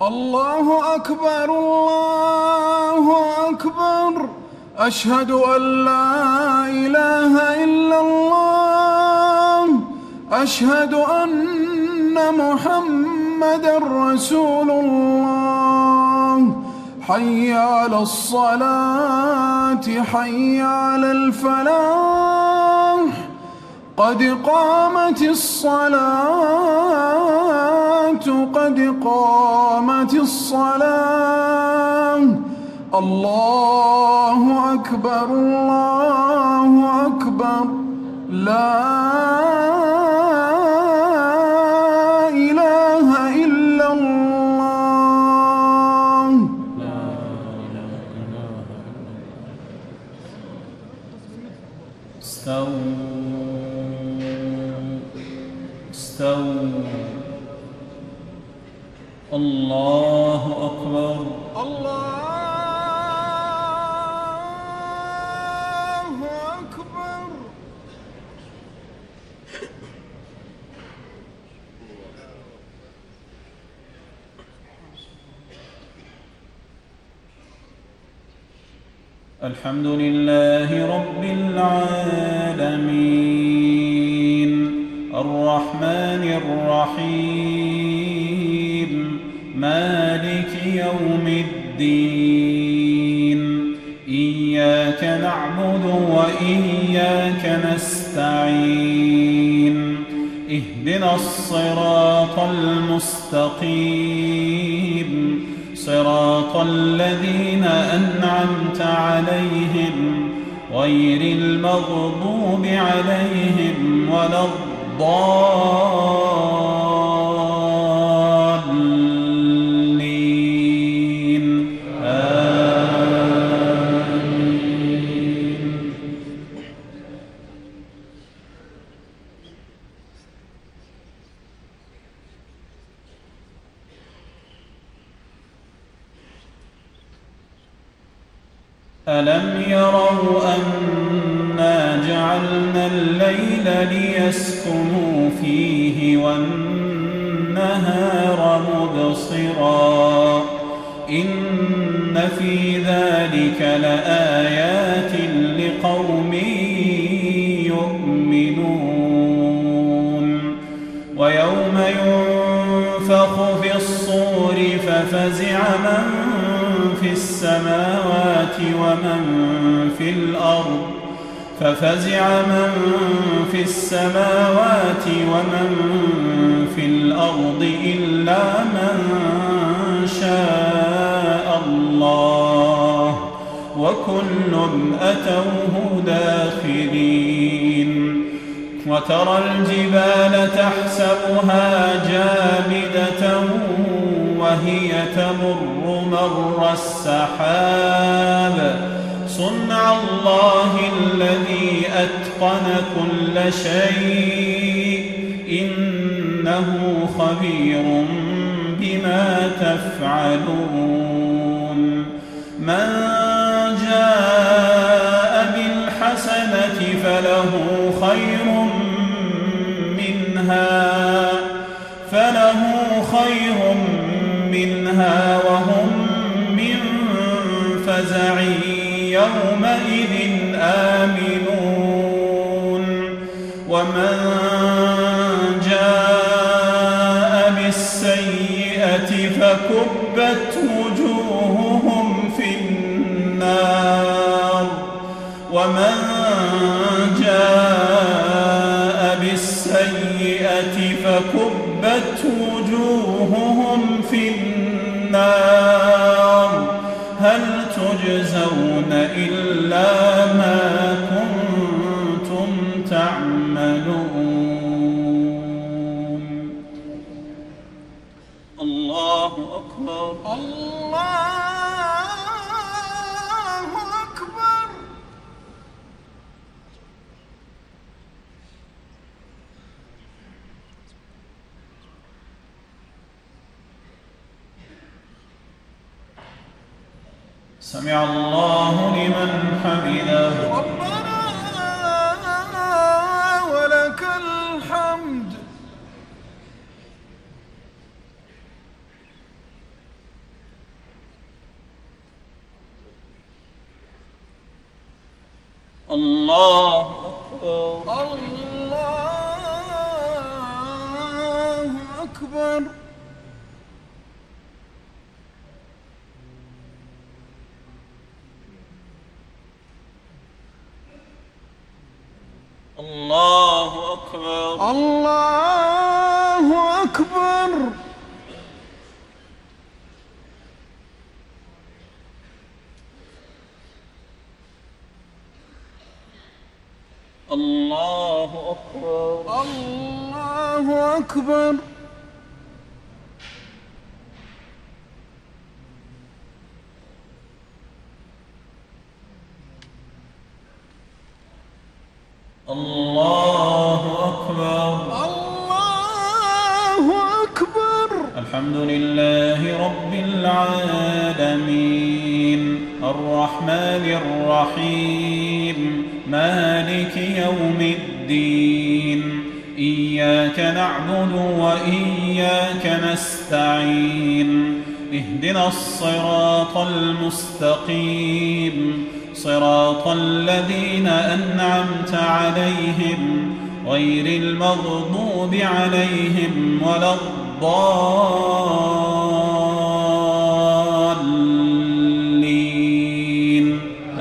الله أكبر الله أكبر. أشهد أن لا إله إلا الله. أشهد أن محمدًا رسول الله. حي على الصلاة حي على الفلاح. قد قامت الصلاة قد قامت الصلاة. الله أكبر الله أكبر. لا إله إلا الله. استووا. الله أكبر. الله أكبر. الحمد لله رب العالمين الرحمن الرحيم مالك يوم الدين. إياك نعبد وإياك نستعين. اهدنا الصراط المستقيم صراط الذين أنعمت عليهم غير المغضوب عليهم ولا الضالين. آمين. ألم يروا أنا جعلنا الليل ليسكنوا فيه والنهار مبصرا إن في ذلك لآيات لقوم يؤمنون. ويوم ينفخ في الصور ففزع من في السماوات ومن في الأرض إلا من شاء الله وكل أتوه داخرين. وترى الجبال تحسبها جامدة وهي تمر مر السحاب صنع الله الذي أتقن كل شيء إنه خبير بما تفعلون. من جاء بالحسنة فله خير منها وهم من فزع يومئذ آمنون. ومن جاء بالسيئة فكبت وجوههم في النار. ومن جاء بالسيئة فكبت وجوههم في النار هل تجزون إلا ما كنتم تعملون. الله أكبر. الله أكبر. سمع الله لمن حمده. ربنا ولك الحمد. الله أكبر. الله أكبر. الله أكبر. الله أكبر. الله أكبر. الله أكبر. الله أكبر. الله أكبر. الحمد لله رب العالمين الرحمن الرحيم مالك يوم الدين إياك نعبد وإياك نستعين اهدنا الصراط المستقيم صراط الذين أنعمت عليهم غير المغضوب عليهم ولا الضالين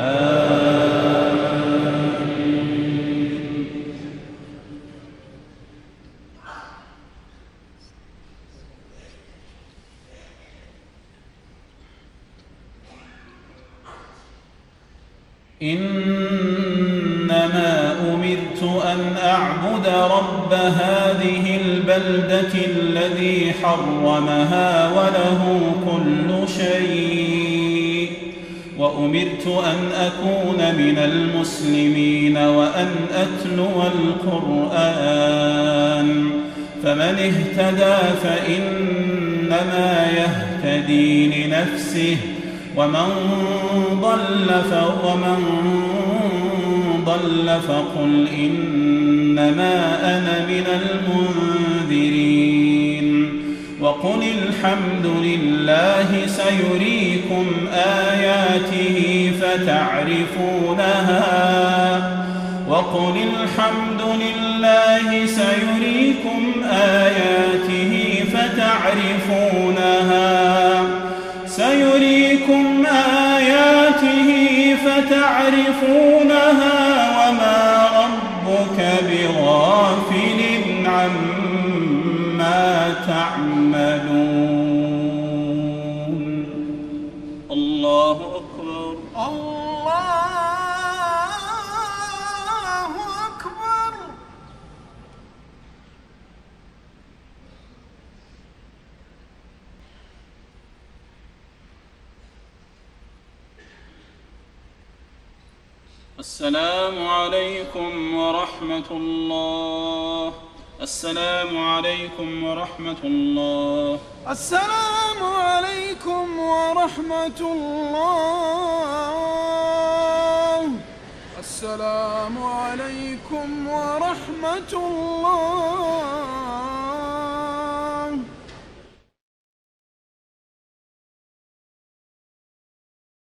آمين. إنما أمرت أن أعبد رب هذه البلدة الذي حرمها وله كل شيء وأمرت أن أكون من المسلمين وأن أتلو القرآن فمن اهتدى فإنما يهتدي لنفسه ومن ضل فقل إنما أنا من المنذرين وقل الحمد لله سيريكم آياته فتعرفونها وقل الحمد لله سيريكم آياته فتعرفونها وما ربك بغافل عما تعملون. الله أكبر. الله أكبر. السلام عليكم ورحمة الله. السلام عليكم ورحمة الله. السلام عليكم ورحمة الله. السلام عليكم ورحمة الله.